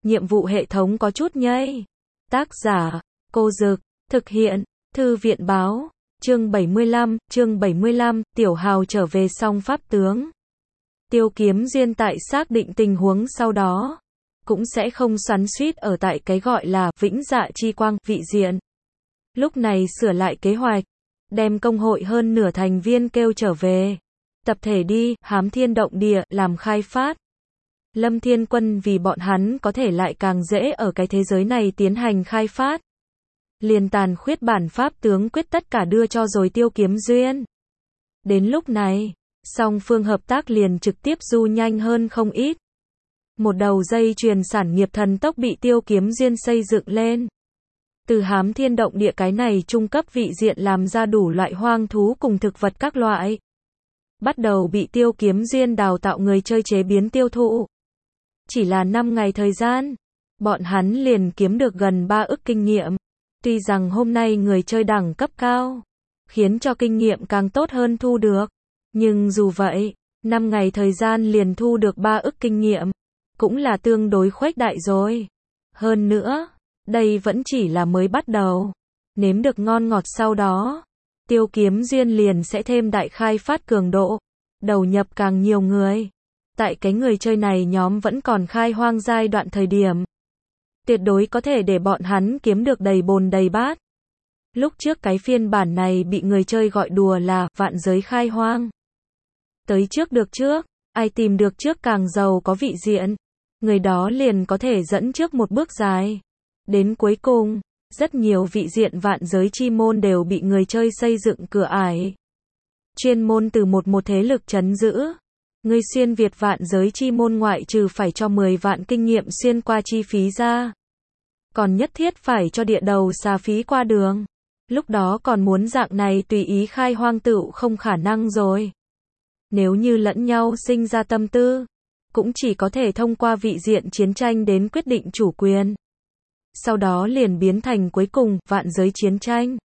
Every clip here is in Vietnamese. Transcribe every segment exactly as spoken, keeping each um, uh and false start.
nhiệm vụ hệ thống có chút nhây. Tác giả, Cô Dực, thực hiện, Thư viện Báo, chương bảy mươi lăm, chương bảy mươi lăm, Tiểu Hào trở về song pháp tướng. Tiêu Kiếm Duyên tại xác định tình huống sau đó, cũng sẽ không xoắn xuýt ở tại cái gọi là Vĩnh Dạ Chi Quang, vị diện. Lúc này sửa lại kế hoạch, đem công hội hơn nửa thành viên kêu trở về. Tập thể đi, hám thiên động địa, làm khai phát. Lâm Thiên Quân vì bọn hắn có thể lại càng dễ ở cái thế giới này tiến hành khai phát. Liền tàn khuyết bản pháp tướng quyết tất cả đưa cho rồi Tiêu Kiếm Duyên. Đến lúc này, song phương hợp tác liền trực tiếp du nhanh hơn không ít. Một đầu dây chuyền sản nghiệp thần tốc bị Tiêu Kiếm Duyên xây dựng lên. Từ hám thiên động địa cái này trung cấp vị diện làm ra đủ loại hoang thú cùng thực vật các loại. Bắt đầu bị Tiêu Kiếm Duyên đào tạo người chơi chế biến tiêu thụ. Chỉ là năm ngày thời gian, bọn hắn liền kiếm được gần ba ức kinh nghiệm. Tuy rằng hôm nay người chơi đẳng cấp cao, khiến cho kinh nghiệm càng tốt hơn thu được. Nhưng dù vậy, năm ngày thời gian liền thu được ba ức kinh nghiệm, cũng là tương đối khuếch đại rồi. Hơn nữa, đây vẫn chỉ là mới bắt đầu. Nếm được ngon ngọt sau đó, Tiêu Kiếm Duyên liền sẽ thêm đại khai phát cường độ, đầu nhập càng nhiều người. Tại cái người chơi này nhóm vẫn còn khai hoang giai đoạn thời điểm, tuyệt đối có thể để bọn hắn kiếm được đầy bồn đầy bát. Lúc trước cái phiên bản này bị người chơi gọi đùa là vạn giới khai hoang. Tới trước được trước, ai tìm được trước càng giàu có vị diện, người đó liền có thể dẫn trước một bước dài. Đến cuối cùng, rất nhiều vị diện vạn giới chi môn đều bị người chơi xây dựng cửa ải. Chuyên môn từ một một thế lực trấn giữ. Người xuyên Việt vạn giới chi môn ngoại trừ phải cho mười vạn kinh nghiệm xuyên qua chi phí ra, còn nhất thiết phải cho địa đầu xà phí qua đường. Lúc đó còn muốn dạng này tùy ý khai hoang tựu không khả năng rồi. Nếu như lẫn nhau sinh ra tâm tư, cũng chỉ có thể thông qua vị diện chiến tranh đến quyết định chủ quyền. Sau đó liền biến thành cuối cùng, vạn giới chiến tranh.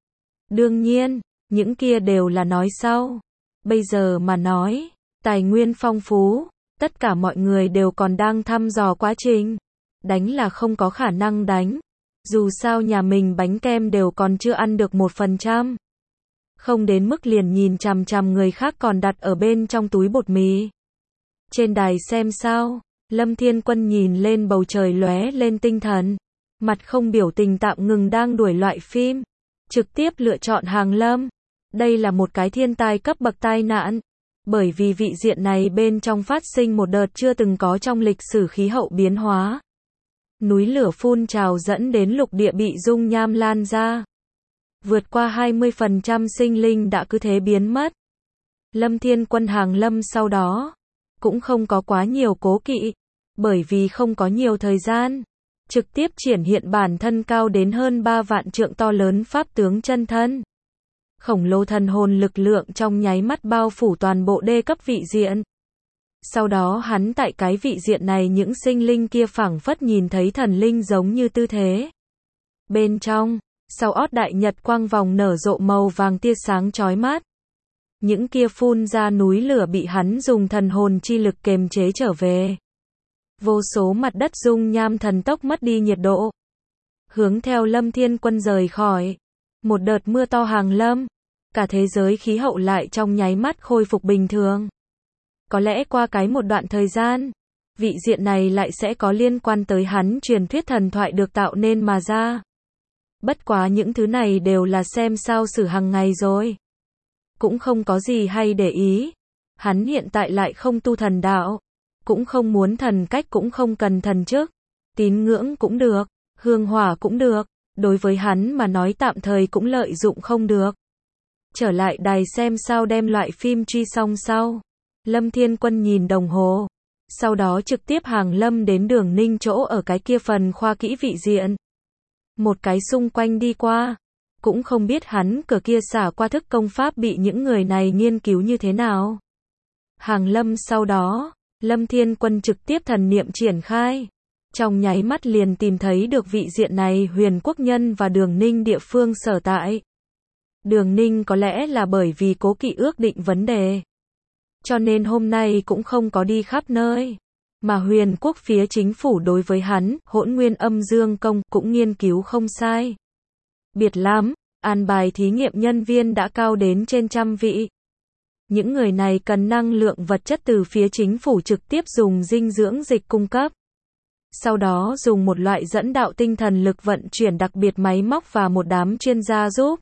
Đương nhiên, những kia đều là nói sau. Bây giờ mà nói, tài nguyên phong phú, tất cả mọi người đều còn đang thăm dò quá trình. Đánh là không có khả năng đánh. Dù sao nhà mình bánh kem đều còn chưa ăn được một phần trăm. Không đến mức liền nhìn chằm chằm người khác còn đặt ở bên trong túi bột mì. Trên đài xem sao, Lâm Thiên Quân nhìn lên bầu trời lóe lên tinh thần. Mặt không biểu tình tạm ngừng đang đuổi loại phim. Trực tiếp lựa chọn Hàng Lâm. Đây là một cái thiên tai cấp bậc tai nạn. Bởi vì vị diện này bên trong phát sinh một đợt chưa từng có trong lịch sử khí hậu biến hóa. Núi lửa phun trào dẫn đến lục địa bị dung nham lan ra. Vượt qua hai mươi phần trăm sinh linh đã cứ thế biến mất. Lâm Thiên Quân Hàng Lâm sau đó, cũng không có quá nhiều cố kỵ. Bởi vì không có nhiều thời gian. Trực tiếp triển hiện bản thân cao đến hơn ba vạn trượng to lớn pháp tướng chân thân. Khổng lồ thần hồn lực lượng trong nháy mắt bao phủ toàn bộ đê cấp vị diện. Sau đó hắn tại cái vị diện này những sinh linh kia phảng phất nhìn thấy thần linh giống như tư thế. Bên trong, sau ót đại nhật quang vòng nở rộ màu vàng tia sáng chói mắt. Những kia phun ra núi lửa bị hắn dùng thần hồn chi lực kềm chế trở về. Vô số mặt đất dung nham thần tốc mất đi nhiệt độ. Hướng theo Lâm Thiên Quân rời khỏi. Một đợt mưa to hàng lâm. Cả thế giới khí hậu lại trong nháy mắt khôi phục bình thường. Có lẽ qua cái một đoạn thời gian, vị diện này lại sẽ có liên quan tới hắn truyền thuyết thần thoại được tạo nên mà ra. Bất quá những thứ này đều là xem sao xử hàng ngày rồi. Cũng không có gì hay để ý. Hắn hiện tại lại không tu thần đạo. Cũng không muốn thần cách, cũng không cần thần chức. Tín ngưỡng cũng được, hương hỏa cũng được. Đối với hắn mà nói tạm thời cũng lợi dụng không được. Trở lại đài xem sao đem loại phim truy xong sau. Lâm Thiên Quân nhìn đồng hồ. Sau đó trực tiếp hàng lâm đến Đường Ninh chỗ ở cái kia phần khoa kỹ vị diện. Một cái xung quanh đi qua. Cũng không biết hắn cửa kia xả qua thức công pháp bị những người này nghiên cứu như thế nào. Hàng lâm sau đó, Lâm Thiên Quân trực tiếp thần niệm triển khai. Trong nháy mắt liền tìm thấy được vị diện này Huyền Quốc Nhân và Đường Ninh địa phương sở tại. Đường Ninh có lẽ là bởi vì cố kỵ ước định vấn đề. Cho nên hôm nay cũng không có đi khắp nơi. Mà huyền quốc phía chính phủ đối với hắn, hỗn nguyên âm dương công, cũng nghiên cứu không sai. Biệt lắm, an bài thí nghiệm nhân viên đã cao đến trên trăm vị. Những người này cần năng lượng vật chất từ phía chính phủ trực tiếp dùng dinh dưỡng dịch cung cấp. Sau đó dùng một loại dẫn đạo tinh thần lực vận chuyển đặc biệt máy móc và một đám chuyên gia giúp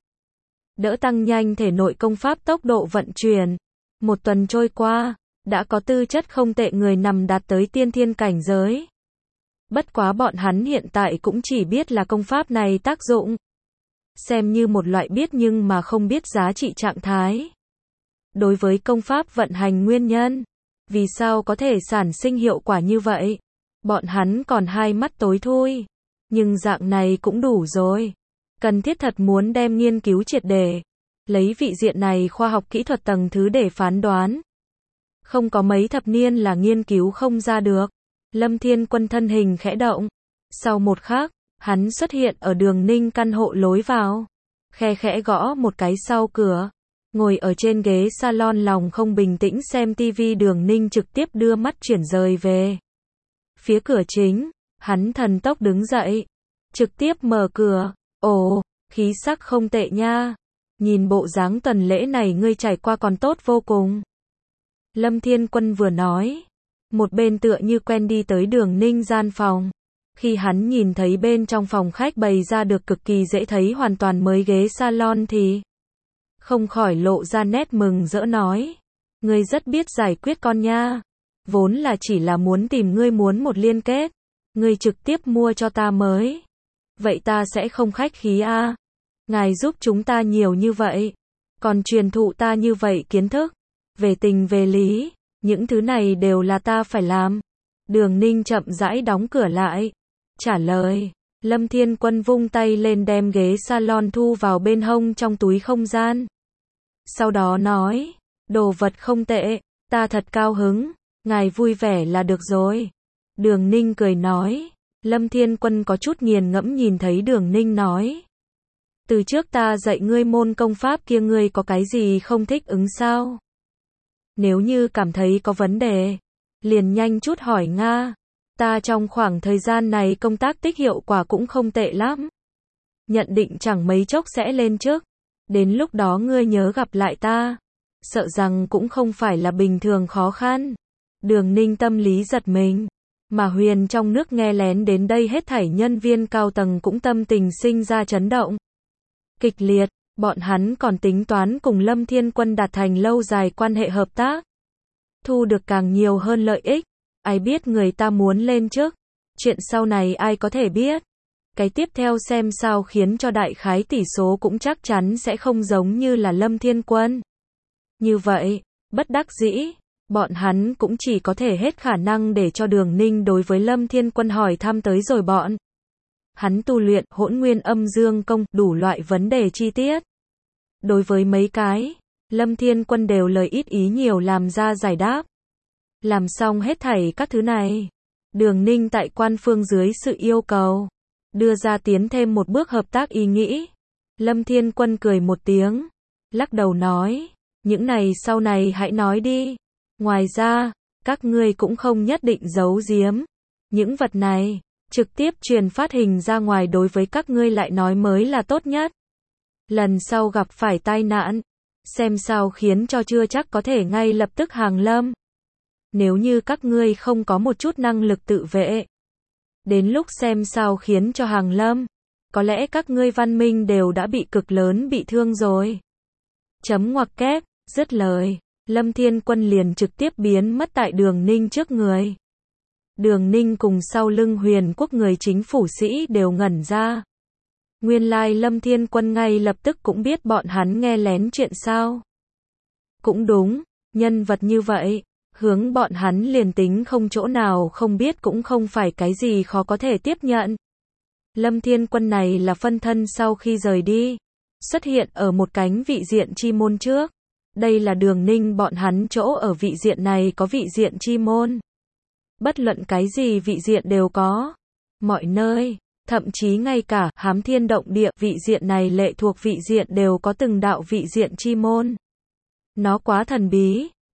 đỡ tăng nhanh thể nội công pháp tốc độ vận chuyển. Một tuần trôi qua, đã có tư chất không tệ người nằm đạt tới tiên thiên cảnh giới. Bất quá bọn hắn hiện tại cũng chỉ biết là công pháp này tác dụng. Xem như một loại biết nhưng mà không biết giá trị trạng thái. Đối với công pháp vận hành nguyên nhân, vì sao có thể sản sinh hiệu quả như vậy? Bọn hắn còn hai mắt tối thui. Nhưng dạng này cũng đủ rồi. Cần thiết thật muốn đem nghiên cứu triệt để. Lấy vị diện này khoa học kỹ thuật tầng thứ để phán đoán. Không có mấy thập niên là nghiên cứu không ra được. Lâm Thiên Quân thân hình khẽ động. Sau một khắc, hắn xuất hiện ở Đường Ninh căn hộ lối vào. Khe khẽ gõ một cái sau cửa. Ngồi ở trên ghế salon lòng không bình tĩnh xem tivi, Đường Ninh trực tiếp đưa mắt chuyển rời về phía cửa chính. Hắn thần tốc đứng dậy, trực tiếp mở cửa. Ồ, khí sắc không tệ nha. Nhìn bộ dáng tuần lễ này ngươi trải qua còn tốt vô cùng. Lâm Thiên Quân vừa nói, một bên tựa như quen đi tới Đường Ninh gian phòng. Khi hắn nhìn thấy bên trong phòng khách bày ra được cực kỳ dễ thấy hoàn toàn mới ghế salon thì không khỏi lộ ra nét mừng rỡ nói. Ngươi rất biết giải quyết con nha. Vốn là chỉ là muốn tìm ngươi muốn một liên kết. Ngươi trực tiếp mua cho ta mới. Vậy ta sẽ không khách khí a. À. Ngài giúp chúng ta nhiều như vậy. Còn truyền thụ ta như vậy kiến thức. Về tình về lý. Những thứ này đều là ta phải làm. Đường Ninh chậm rãi đóng cửa lại. Trả lời. Lâm Thiên Quân vung tay lên đem ghế salon thu vào bên hông trong túi không gian. Sau đó nói. Đồ vật không tệ. Ta thật cao hứng. Ngài vui vẻ là được rồi. Đường Ninh cười nói. Lâm Thiên Quân có chút nghiền ngẫm nhìn thấy Đường Ninh nói. Từ trước ta dạy ngươi môn công pháp kia ngươi có cái gì không thích ứng sao? Nếu như cảm thấy có vấn đề, liền nhanh chút hỏi Nga. Ta trong khoảng thời gian này công tác tích hiệu quả cũng không tệ lắm. Nhận định chẳng mấy chốc sẽ lên chức. Đến lúc đó ngươi nhớ gặp lại ta. Sợ rằng cũng không phải là bình thường khó khăn. Đường Ninh tâm lý giật mình. Mà Huyền trong nước nghe lén đến đây hết thảy nhân viên cao tầng cũng tâm tình sinh ra chấn động kịch liệt. Bọn hắn còn tính toán cùng Lâm Thiên Quân đạt thành lâu dài quan hệ hợp tác. Thu được càng nhiều hơn lợi ích. Ai biết người ta muốn lên trước. Chuyện sau này ai có thể biết. Cái tiếp theo xem sao khiến cho đại khái tỷ số cũng chắc chắn sẽ không giống như là Lâm Thiên Quân. Như vậy, bất đắc dĩ, bọn hắn cũng chỉ có thể hết khả năng để cho Đường Ninh đối với Lâm Thiên Quân hỏi thăm tới rồi bọn. Hắn tu luyện hỗn nguyên âm dương công, đủ loại vấn đề chi tiết. Đối với mấy cái, Lâm Thiên Quân đều lời ít ý nhiều làm ra giải đáp. Làm xong hết thảy các thứ này. Đường Ninh tại quan phương dưới sự yêu cầu. Đưa ra tiến thêm một bước hợp tác ý nghĩ. Lâm Thiên Quân cười một tiếng. Lắc đầu nói. Những này sau này hãy nói đi. Ngoài ra, các ngươi cũng không nhất định giấu giếm. Những vật này, trực tiếp truyền phát hình ra ngoài đối với các ngươi lại nói mới là tốt nhất. Lần sau gặp phải tai nạn, xem sao khiến cho chưa chắc có thể ngay lập tức hàng lâm. Nếu như các ngươi không có một chút năng lực tự vệ, đến lúc xem sao khiến cho hàng lâm, có lẽ các ngươi văn minh đều đã bị cực lớn bị thương rồi. Chấm ngoặc kép, dứt lời, Lâm Thiên Quân liền trực tiếp biến mất tại Đường Ninh trước người. Đường Ninh cùng sau lưng Huyền Quốc người chính phủ sĩ đều ngẩn ra. Nguyên lai Lâm Thiên Quân ngay lập tức cũng biết bọn hắn nghe lén chuyện sao. Cũng đúng, nhân vật như vậy, hướng bọn hắn liền tính không chỗ nào không biết cũng không phải cái gì khó có thể tiếp nhận. Lâm Thiên Quân này là phân thân sau khi rời đi, xuất hiện ở một cánh vị diện chi môn trước. Đây là Đường Ninh bọn hắn chỗ ở vị diện này có vị diện chi môn. Bất luận cái gì vị diện đều có. Mọi nơi, thậm chí ngay cả hám thiên động địa vị diện này lệ thuộc vị diện đều có từng đạo vị diện chi môn. Nó quá thần bí,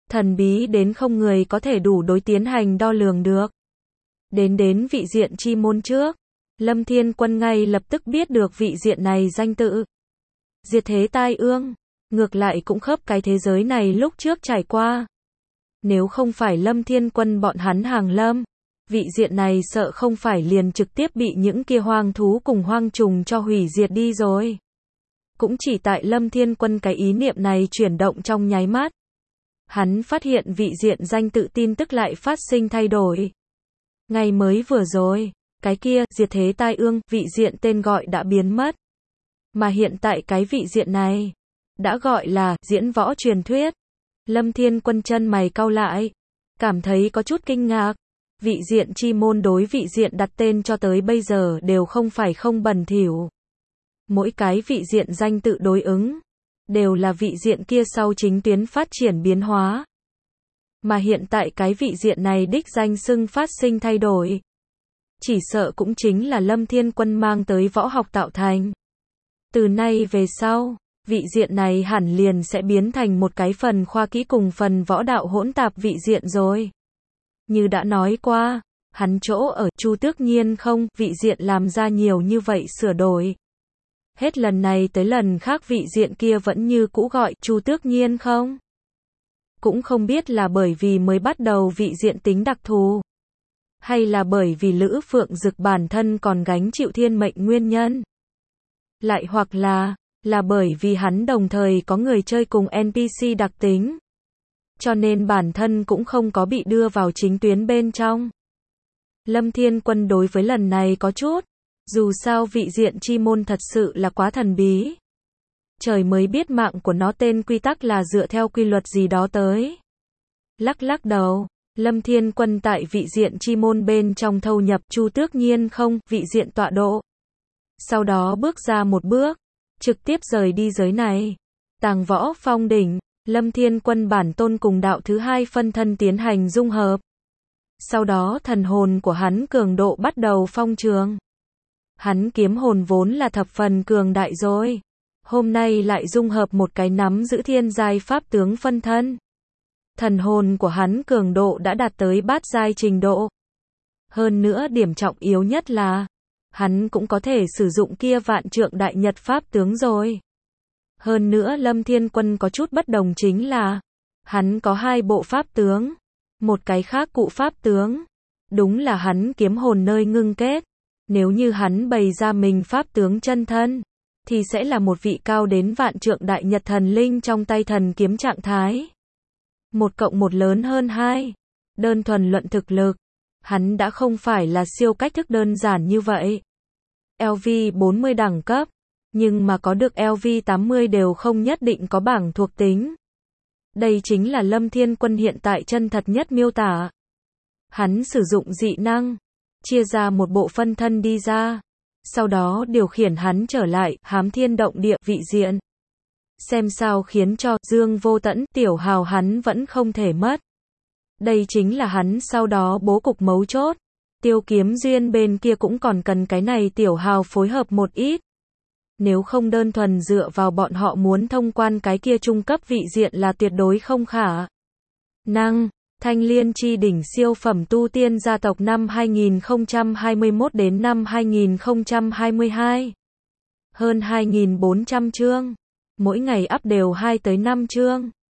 Thần bí đến không người có thể đủ đối tiến hành đo lường được. Đến đến vị diện chi môn trước, Lâm Thiên Quân ngay lập tức biết được vị diện này danh tự. Diệt thế tai ương, ngược lại cũng khớp cái thế giới này lúc trước trải qua. Nếu không phải Lâm Thiên Quân bọn hắn hàng lâm, vị diện này sợ không phải liền trực tiếp bị những kia hoang thú cùng hoang trùng cho hủy diệt đi rồi. Cũng chỉ tại Lâm Thiên Quân cái ý niệm này chuyển động trong nháy mắt. Hắn phát hiện vị diện danh tự tin tức lại phát sinh thay đổi. Ngày mới vừa rồi, cái kia, diệt thế tai ương, vị diện tên gọi đã biến mất. Mà hiện tại cái vị diện này, đã gọi là, diễn võ truyền thuyết. Lâm Thiên Quân chân mày cau lại, cảm thấy có chút kinh ngạc. Vị diện chi môn đối vị diện đặt tên cho tới bây giờ đều không phải không bẩn thỉu. Mỗi cái vị diện danh tự đối ứng, đều là vị diện kia sau chính tuyến phát triển biến hóa. Mà hiện tại cái vị diện này đích danh xưng phát sinh thay đổi. Chỉ sợ cũng chính là Lâm Thiên Quân mang tới võ học tạo thành. Từ nay về sau, vị diện này hẳn liền sẽ biến thành một cái phần khoa kỹ cùng phần võ đạo hỗn tạp vị diện rồi. Như đã nói qua, hắn chỗ ở Chu Tước Nhiên không, vị diện làm ra nhiều như vậy sửa đổi. Hết lần này tới lần khác vị diện kia vẫn như cũ gọi Chu Tước Nhiên không. Cũng không biết là bởi vì mới bắt đầu vị diện tính đặc thù, hay là bởi vì Lữ Phượng Dực bản thân còn gánh chịu thiên mệnh nguyên nhân. Lại hoặc là, là bởi vì hắn đồng thời có người chơi cùng en pê xê đặc tính. Cho nên bản thân cũng không có bị đưa vào chính tuyến bên trong. Lâm Thiên Quân đối với lần này có chút. Dù sao vị diện chi môn thật sự là quá thần bí. Trời mới biết mạng của nó tên quy tắc là dựa theo quy luật gì đó tới. Lắc lắc đầu, Lâm Thiên Quân tại vị diện chi môn bên trong thâu nhập Chu Tước Nhiên không, vị diện tọa độ. Sau đó bước ra một bước, trực tiếp rời đi giới này. Tàng Võ Phong đỉnh, Lâm Thiên Quân bản tôn cùng đạo thứ hai phân thân tiến hành dung hợp. Sau đó thần hồn của hắn cường độ bắt đầu phong trường. Hắn kiếm hồn vốn là thập phần cường đại rồi. Hôm nay lại dung hợp một cái nắm giữ thiên giai pháp tướng phân thân. Thần hồn của hắn cường độ đã đạt tới bát giai trình độ. Hơn nữa điểm trọng yếu nhất là, hắn cũng có thể sử dụng kia vạn trượng đại nhật pháp tướng rồi. Hơn nữa Lâm Thiên Quân có chút bất đồng chính là, hắn có hai bộ pháp tướng. Một cái khác cụ pháp tướng. Đúng là hắn kiếm hồn nơi ngưng kết. Nếu như hắn bày ra mình pháp tướng chân thân, thì sẽ là một vị cao đến vạn trượng đại nhật thần linh trong tay thần kiếm trạng thái. Một cộng một lớn hơn hai. Đơn thuần luận thực lực, hắn đã không phải là siêu cách thức đơn giản như vậy. lờ vê bốn mươi đẳng cấp, nhưng mà có được lờ vê tám mươi đều không nhất định có bảng thuộc tính. Đây chính là Lâm Thiên Quân hiện tại chân thật nhất miêu tả. Hắn sử dụng dị năng, chia ra một bộ phân thân đi ra, sau đó điều khiển hắn trở lại hám thiên động địa vị diện. Xem sao khiến cho Dương Vô Tẫn, Tiểu Hào hắn vẫn không thể mất. Đây chính là hắn sau đó bố cục mấu chốt. Tiêu Kiếm Duyên bên kia cũng còn cần cái này Tiểu Hào phối hợp một ít. Nếu không đơn thuần dựa vào bọn họ muốn thông quan cái kia trung cấp vị diện là tuyệt đối không khả năng. Thanh Liên Chi đỉnh siêu phẩm tu tiên gia tộc năm hai nghìn không trăm hai mươi mốt đến năm hai nghìn không trăm hai mươi hai. Hơn hai nghìn bốn trăm chương. Mỗi ngày up đều hai tới năm chương.